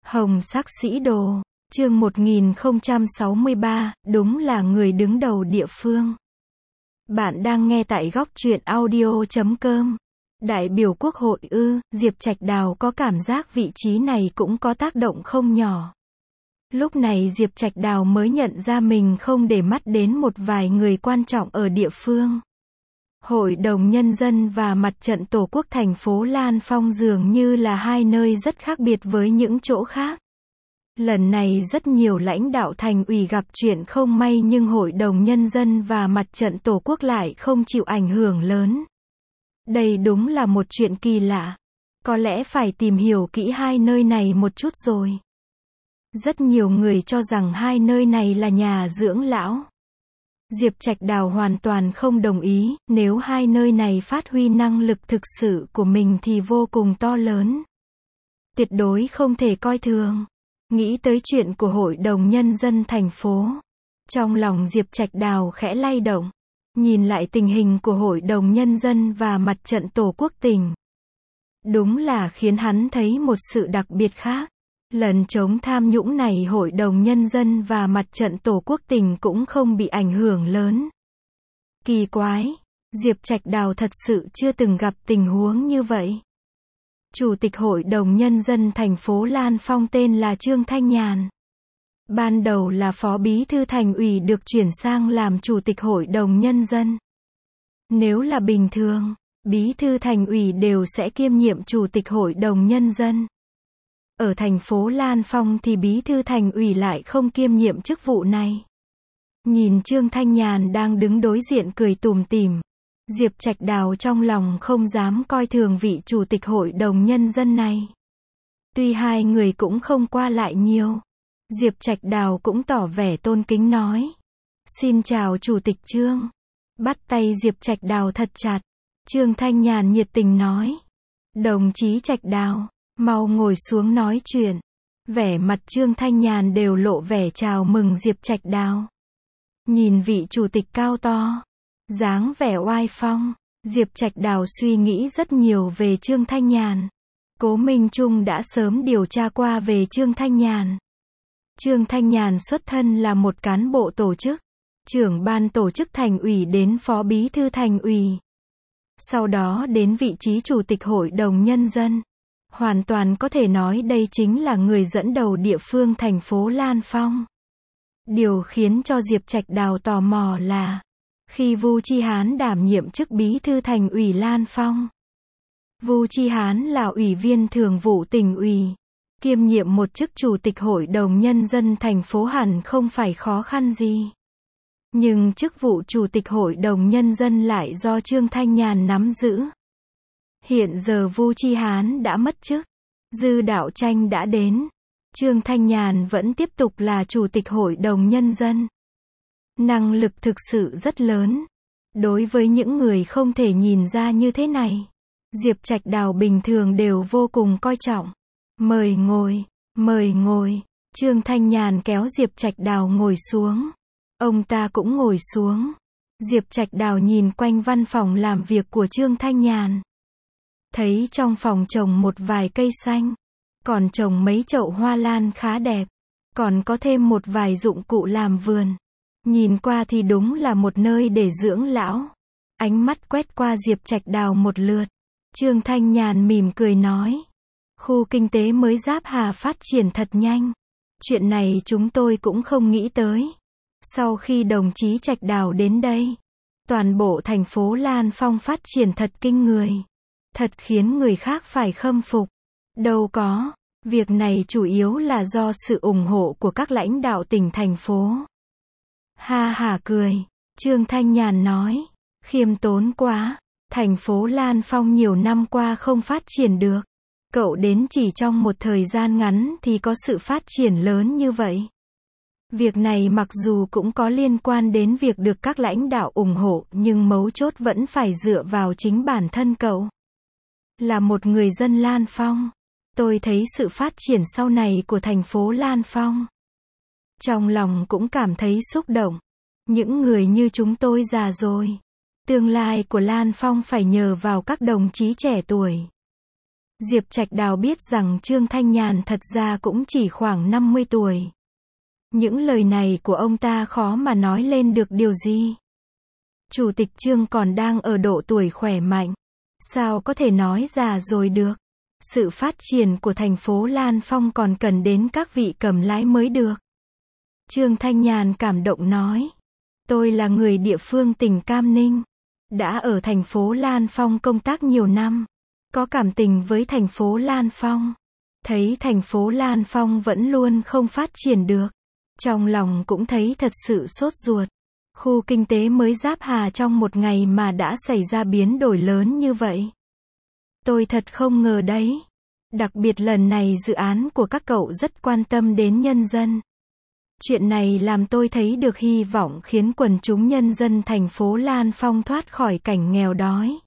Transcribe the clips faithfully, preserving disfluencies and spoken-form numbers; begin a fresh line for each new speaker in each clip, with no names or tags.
Hồng sắc sĩ đồ, chương một nghìn không trăm sáu mươi ba, đúng là người đứng đầu địa phương. Bạn đang nghe tại góc truyện audio chấm com. Đại biểu Quốc hội ư, Diệp Trạch Đào có cảm giác vị trí này cũng có tác động không nhỏ. Lúc này Diệp Trạch Đào mới nhận ra mình không để mắt đến một vài người quan trọng ở địa phương. Hội đồng Nhân dân và Mặt trận Tổ quốc thành phố Lan Phong dường như là hai nơi rất khác biệt với những chỗ khác. Lần này rất nhiều lãnh đạo thành ủy gặp chuyện không may nhưng Hội đồng Nhân dân và Mặt trận Tổ quốc lại không chịu ảnh hưởng lớn. Đây đúng là một chuyện kỳ lạ. Có lẽ phải tìm hiểu kỹ hai nơi này một chút rồi. Rất nhiều người cho rằng hai nơi này là nhà dưỡng lão. Diệp Trạch Đào hoàn toàn không đồng ý, nếu hai nơi này phát huy năng lực thực sự của mình thì vô cùng to lớn. Tuyệt đối không thể coi thường. Nghĩ tới chuyện của Hội đồng Nhân dân thành phố. Trong lòng Diệp Trạch Đào khẽ lay động. Nhìn lại tình hình của Hội đồng Nhân dân và Mặt trận Tổ quốc tỉnh. Đúng là khiến hắn thấy một sự đặc biệt khác. Lần chống tham nhũng này Hội đồng Nhân dân và Mặt trận Tổ quốc tỉnh cũng không bị ảnh hưởng lớn. Kỳ quái, Diệp Trạch Đào thật sự chưa từng gặp tình huống như vậy. Chủ tịch Hội đồng Nhân dân thành phố Lan Phong tên là Trương Thanh Nhàn. Ban đầu là Phó Bí thư Thành ủy được chuyển sang làm Chủ tịch Hội đồng Nhân dân. Nếu là bình thường, Bí thư Thành ủy đều sẽ kiêm nhiệm Chủ tịch Hội đồng Nhân dân. Ở thành phố Lan Phong thì Bí thư Thành ủy lại không kiêm nhiệm chức vụ này. Nhìn Trương Thanh Nhàn đang đứng đối diện cười tủm tỉm. Diệp Trạch Đào trong lòng không dám coi thường vị Chủ tịch Hội đồng Nhân dân này. Tuy hai người cũng không qua lại nhiều. Diệp Trạch Đào cũng tỏ vẻ tôn kính nói. Xin chào Chủ tịch Trương. Bắt tay Diệp Trạch Đào thật chặt. Trương Thanh Nhàn nhiệt tình nói. Đồng chí Trạch Đào, mau ngồi xuống nói chuyện. Vẻ mặt Trương Thanh Nhàn đều lộ vẻ chào mừng Diệp Trạch Đào. Nhìn vị chủ tịch cao to, dáng vẻ oai phong, Diệp Trạch Đào suy nghĩ rất nhiều về Trương Thanh Nhàn. Cố Minh Trung đã sớm điều tra qua về Trương Thanh Nhàn. Trương Thanh Nhàn xuất thân là một cán bộ tổ chức, trưởng ban tổ chức thành ủy đến phó bí thư thành ủy. Sau đó đến vị trí chủ tịch Hội đồng Nhân dân. Hoàn toàn có thể nói đây chính là người dẫn đầu địa phương thành phố Lan Phong. Điều khiến cho Diệp Trạch Đào tò mò là, khi Vu Chi Hán đảm nhiệm chức bí thư thành ủy Lan Phong. Vu Chi Hán là ủy viên thường vụ tỉnh ủy, kiêm nhiệm một chức chủ tịch Hội đồng Nhân dân thành phố hẳn không phải khó khăn gì. Nhưng chức vụ chủ tịch Hội đồng Nhân dân lại do Trương Thanh Nhàn nắm giữ. Hiện giờ Vu Chi Hán đã mất chức, Dư Đạo Tranh đã đến, Trương Thanh Nhàn vẫn tiếp tục là Chủ tịch Hội đồng Nhân dân. Năng lực thực sự rất lớn. Đối với những người không thể nhìn ra như thế này, Diệp Trạch Đào bình thường đều vô cùng coi trọng. Mời ngồi, mời ngồi. Trương Thanh Nhàn kéo Diệp Trạch Đào ngồi xuống. Ông ta cũng ngồi xuống. Diệp Trạch Đào nhìn quanh văn phòng làm việc của Trương Thanh Nhàn. Thấy trong phòng trồng một vài cây xanh, còn trồng mấy chậu hoa lan khá đẹp, còn có thêm một vài dụng cụ làm vườn. Nhìn qua thì đúng là một nơi để dưỡng lão. Ánh mắt quét qua Diệp Trạch Đào một lượt. Trương Thanh Nhàn mỉm cười nói. Khu kinh tế mới Giáp Hà phát triển thật nhanh. Chuyện này chúng tôi cũng không nghĩ tới. Sau khi đồng chí Trạch Đào đến đây, toàn bộ thành phố Lan Phong phát triển thật kinh người. Thật khiến người khác phải khâm phục. Đâu có, việc này chủ yếu là do sự ủng hộ của các lãnh đạo tỉnh thành phố. Ha hả cười, Trương Thanh Nhàn nói, khiêm tốn quá, thành phố Lan Phong nhiều năm qua không phát triển được. Cậu đến chỉ trong một thời gian ngắn thì có sự phát triển lớn như vậy. Việc này mặc dù cũng có liên quan đến việc được các lãnh đạo ủng hộ nhưng mấu chốt vẫn phải dựa vào chính bản thân cậu. Là một người dân Lan Phong, tôi thấy sự phát triển sau này của thành phố Lan Phong. Trong lòng cũng cảm thấy xúc động. Những người như chúng tôi già rồi. Tương lai của Lan Phong phải nhờ vào các đồng chí trẻ tuổi. Diệp Trạch Đào biết rằng Trương Thanh Nhàn thật ra cũng chỉ khoảng năm mươi tuổi. Những lời này của ông ta khó mà nói lên được điều gì. Chủ tịch Trương còn đang ở độ tuổi khỏe mạnh. Sao có thể nói già rồi được? Sự phát triển của thành phố Lan Phong còn cần đến các vị cầm lái mới được. Trương Thanh Nhàn cảm động nói. Tôi là người địa phương tỉnh Cam Ninh. Đã ở thành phố Lan Phong công tác nhiều năm. Có cảm tình với thành phố Lan Phong. Thấy thành phố Lan Phong vẫn luôn không phát triển được. Trong lòng cũng thấy thật sự sốt ruột. Khu kinh tế mới Giáp Hà trong một ngày mà đã xảy ra biến đổi lớn như vậy. Tôi thật không ngờ đấy. Đặc biệt lần này dự án của các cậu rất quan tâm đến nhân dân. Chuyện này làm tôi thấy được hy vọng khiến quần chúng nhân dân thành phố Lan Phong thoát khỏi cảnh nghèo đói.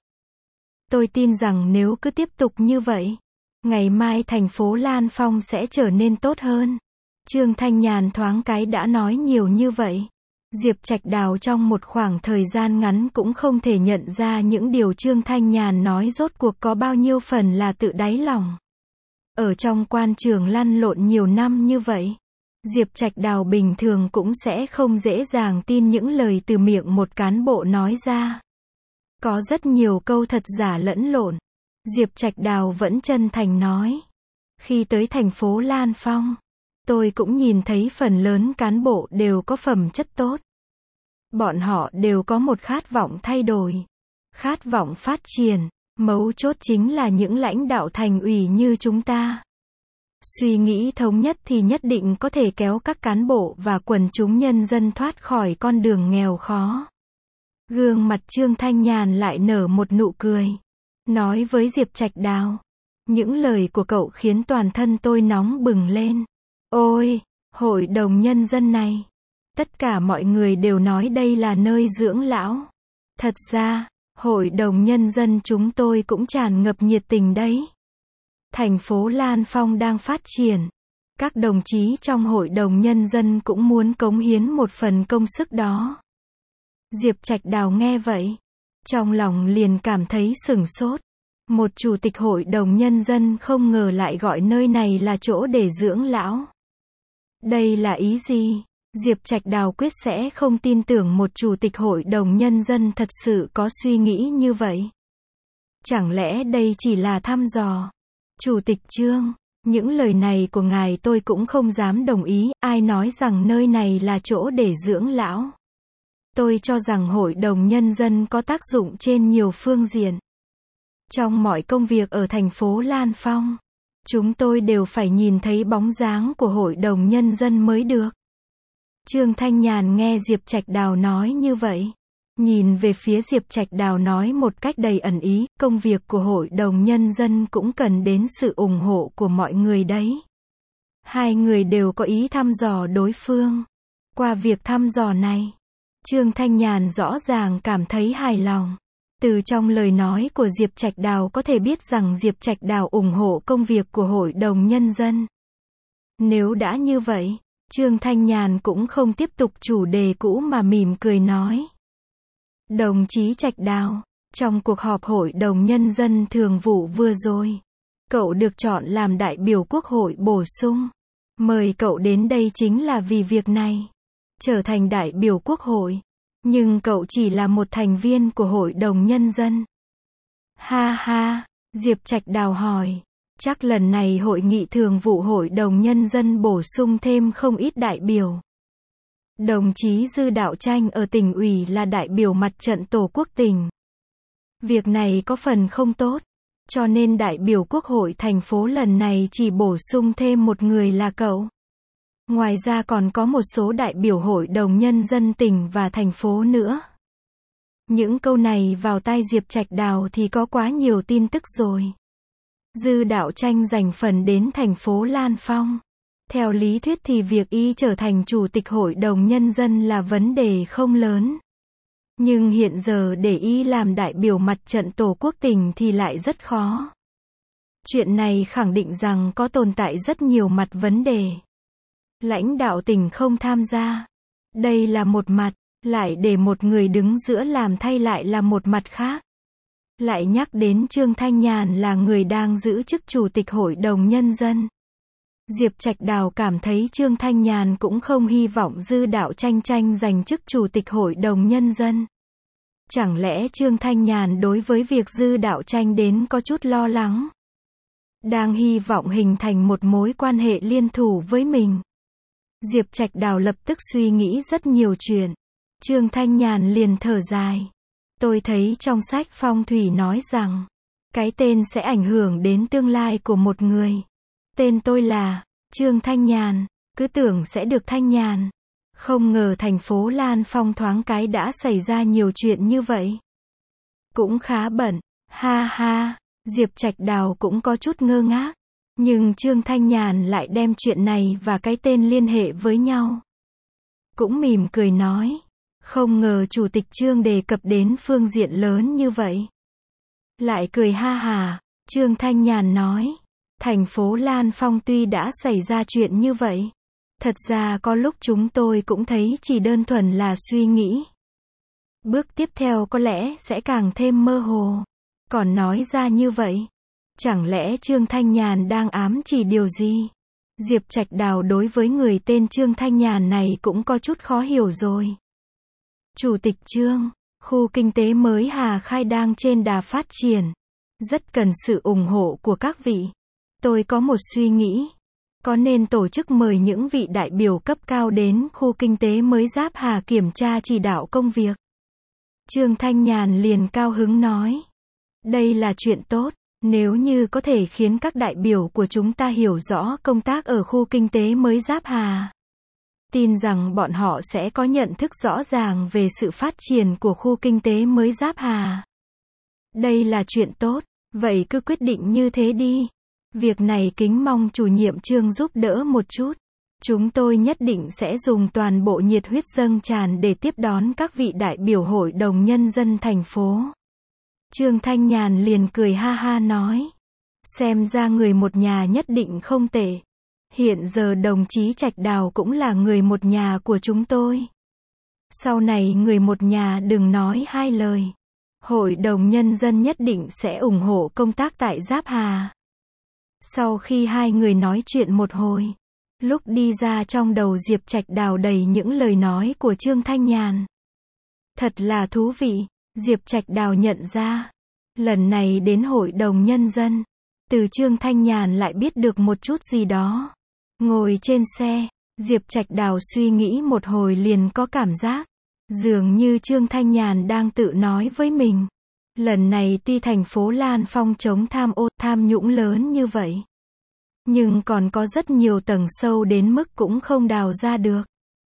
Tôi tin rằng nếu cứ tiếp tục như vậy, ngày mai thành phố Lan Phong sẽ trở nên tốt hơn. Trương Thanh Nhàn thoáng cái đã nói nhiều như vậy. Diệp Trạch Đào trong một khoảng thời gian ngắn cũng không thể nhận ra những điều Trương Thanh Nhàn nói rốt cuộc có bao nhiêu phần là tự đáy lòng. Ở trong quan trường lăn lộn nhiều năm như vậy, Diệp Trạch Đào bình thường cũng sẽ không dễ dàng tin những lời từ miệng một cán bộ nói ra. Có rất nhiều câu thật giả lẫn lộn. Diệp Trạch Đào vẫn chân thành nói. Khi tới thành phố Lan Phong, tôi cũng nhìn thấy phần lớn cán bộ đều có phẩm chất tốt. Bọn họ đều có một khát vọng thay đổi, khát vọng phát triển, mấu chốt chính là những lãnh đạo thành ủy như chúng ta. Suy nghĩ thống nhất thì nhất định có thể kéo các cán bộ và quần chúng nhân dân thoát khỏi con đường nghèo khó. Gương mặt Trương Thanh Nhàn lại nở một nụ cười. Nói với Diệp Trạch Đào. Những lời của cậu khiến toàn thân tôi nóng bừng lên. Ôi, hội đồng nhân dân này. Tất cả mọi người đều nói đây là nơi dưỡng lão. Thật ra, hội đồng nhân dân chúng tôi cũng tràn ngập nhiệt tình đấy. Thành phố Lan Phong đang phát triển. Các đồng chí trong hội đồng nhân dân cũng muốn cống hiến một phần công sức đó. Diệp Trạch Đào nghe vậy, trong lòng liền cảm thấy sửng sốt. Một chủ tịch hội đồng nhân dân không ngờ lại gọi nơi này là chỗ để dưỡng lão. Đây là ý gì? Diệp Trạch Đào quyết sẽ không tin tưởng một chủ tịch hội đồng nhân dân thật sự có suy nghĩ như vậy. Chẳng lẽ đây chỉ là thăm dò? Chủ tịch Trương, những lời này của ngài tôi cũng không dám đồng ý, ai nói rằng nơi này là chỗ để dưỡng lão. Tôi cho rằng hội đồng nhân dân có tác dụng trên nhiều phương diện. Trong mọi công việc ở thành phố Lan Phong, chúng tôi đều phải nhìn thấy bóng dáng của hội đồng nhân dân mới được. Trương Thanh Nhàn nghe Diệp Trạch Đào nói như vậy. Nhìn về phía Diệp Trạch Đào nói một cách đầy ẩn ý, công việc của hội đồng nhân dân cũng cần đến sự ủng hộ của mọi người đấy. Hai người đều có ý thăm dò đối phương. Qua việc thăm dò này, Trương Thanh Nhàn rõ ràng cảm thấy hài lòng. Từ trong lời nói của Diệp Trạch Đào có thể biết rằng Diệp Trạch Đào ủng hộ công việc của hội đồng nhân dân. Nếu đã như vậy, Trương Thanh Nhàn cũng không tiếp tục chủ đề cũ mà mỉm cười nói. Đồng chí Trạch Đào, trong cuộc họp hội đồng nhân dân thường vụ vừa rồi, cậu được chọn làm đại biểu quốc hội bổ sung. Mời cậu đến đây chính là vì việc này. Trở thành đại biểu quốc hội. Nhưng cậu chỉ là một thành viên của hội đồng nhân dân. Ha ha, Diệp Trạch Đào hỏi. Chắc lần này hội nghị thường vụ hội đồng nhân dân bổ sung thêm không ít đại biểu. Đồng chí Dư Đạo Tranh ở tỉnh ủy là đại biểu mặt trận Tổ quốc tỉnh. Việc này có phần không tốt, cho nên đại biểu quốc hội thành phố lần này chỉ bổ sung thêm một người là cậu. Ngoài ra còn có một số đại biểu hội đồng nhân dân tỉnh và thành phố nữa. Những câu này vào tai Diệp Trạch Đào thì có quá nhiều tin tức rồi. Dư Đạo Tranh giành phần đến thành phố Lan Phong. Theo lý thuyết thì việc y trở thành chủ tịch hội đồng nhân dân là vấn đề không lớn. Nhưng hiện giờ để y làm đại biểu mặt trận Tổ quốc tỉnh thì lại rất khó. Chuyện này khẳng định rằng có tồn tại rất nhiều mặt vấn đề. Lãnh đạo tỉnh không tham gia. Đây là một mặt, lại để một người đứng giữa làm thay lại là một mặt khác. lại nhắc đến Trương Thanh Nhàn là người đang giữ chức Chủ tịch Hội đồng Nhân dân. Diệp Trạch Đào cảm thấy Trương Thanh Nhàn cũng không hy vọng Dư Đạo Tranh tranh giành chức Chủ tịch Hội đồng Nhân dân. Chẳng lẽ Trương Thanh Nhàn đối với việc Dư Đạo Tranh đến có chút lo lắng? Đang hy vọng hình thành một mối quan hệ liên thủ với mình. Diệp Trạch Đào lập tức suy nghĩ rất nhiều chuyện. Trương Thanh Nhàn liền thở dài. Tôi thấy trong sách phong thủy nói rằng, cái tên sẽ ảnh hưởng đến tương lai của một người. Tên tôi là Trương Thanh Nhàn, cứ tưởng sẽ được thanh nhàn. Không ngờ thành phố Lan Phong thoáng cái đã xảy ra nhiều chuyện như vậy. Cũng khá bận, ha ha, Diệp Trạch Đào cũng có chút ngơ ngác. Nhưng Trương Thanh Nhàn lại đem chuyện này và cái tên liên hệ với nhau. Cũng mỉm cười nói, không ngờ Chủ tịch Trương đề cập đến phương diện lớn như vậy. Lại cười ha hà, Trương Thanh Nhàn nói, thành phố Lan Phong tuy đã xảy ra chuyện như vậy, thật ra có lúc chúng tôi cũng thấy chỉ đơn thuần là suy nghĩ. Bước tiếp theo có lẽ sẽ càng thêm mơ hồ. Còn nói ra như vậy, chẳng lẽ Trương Thanh Nhàn đang ám chỉ điều gì? Diệp Trạch Đào đối với người tên Trương Thanh Nhàn này cũng có chút khó hiểu rồi. Chủ tịch Trương, khu kinh tế mới Hà Khai đang trên đà phát triển. Rất cần sự ủng hộ của các vị. Tôi có một suy nghĩ. Có nên tổ chức mời những vị đại biểu cấp cao đến khu kinh tế mới Giáp Hà kiểm tra chỉ đạo công việc? Trương Thanh Nhàn liền cao hứng nói. Đây là chuyện tốt. Nếu như có thể khiến các đại biểu của chúng ta hiểu rõ công tác ở khu kinh tế mới Giáp Hà, tin rằng bọn họ sẽ có nhận thức rõ ràng về sự phát triển của khu kinh tế mới Giáp Hà. Đây là chuyện tốt, vậy cứ quyết định như thế đi. Việc này kính mong chủ nhiệm Trương giúp đỡ một chút. Chúng tôi nhất định sẽ dùng toàn bộ nhiệt huyết dâng tràn để tiếp đón các vị đại biểu Hội đồng Nhân dân thành phố. Trương Thanh Nhàn liền cười ha ha nói. Xem ra người một nhà nhất định không tệ. Hiện giờ đồng chí Trạch Đào cũng là người một nhà của chúng tôi. Sau này người một nhà đừng nói hai lời. Hội đồng Nhân dân nhất định sẽ ủng hộ công tác tại Giáp Hà. Sau khi hai người nói chuyện một hồi, lúc đi ra trong đầu Diệp Trạch Đào đầy những lời nói của Trương Thanh Nhàn. Thật là thú vị, Diệp Trạch Đào nhận ra. Lần này đến Hội đồng Nhân dân, từ Trương Thanh Nhàn lại biết được một chút gì đó. Ngồi trên xe, Diệp Trạch Đào suy nghĩ một hồi liền có cảm giác, dường như Trương Thanh Nhàn đang tự nói với mình. Lần này tuy thành phố Lan Phong chống tham ô, tham nhũng lớn như vậy, nhưng còn có rất nhiều tầng sâu đến mức cũng không đào ra được.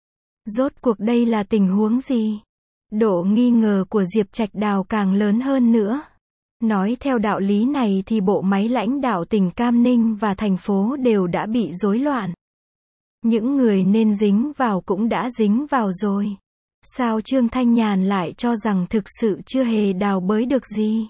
Rốt cuộc đây là tình huống gì? Độ nghi ngờ của Diệp Trạch Đào càng lớn hơn nữa. Nói theo đạo lý này thì bộ máy lãnh đạo tỉnh Cam Ninh và thành phố đều đã bị rối loạn. Những người nên dính vào cũng đã dính vào rồi. Sao Trương Thanh Nhàn lại cho rằng thực sự chưa hề đào bới được gì?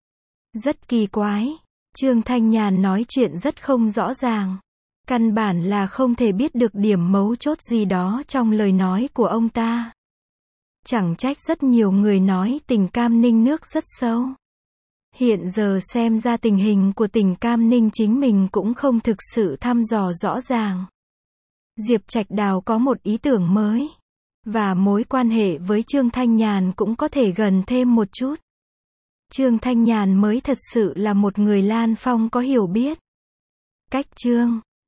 Rất kỳ quái. Trương Thanh Nhàn nói chuyện rất không rõ ràng. Căn bản là không thể biết được điểm mấu chốt gì đó trong lời nói của ông ta. Chẳng trách rất nhiều người nói tỉnh Cam Ninh nước rất sâu. Hiện giờ xem ra tình hình của tỉnh Cam Ninh chính mình cũng không thực sự thăm dò rõ ràng. Diệp Trạch Đào có một ý tưởng mới. Và mối quan hệ với Trương Thanh Nhàn cũng có thể gần thêm một chút. Trương Thanh Nhàn mới thật sự là một người Lan Phong có hiểu biết. Cách Trương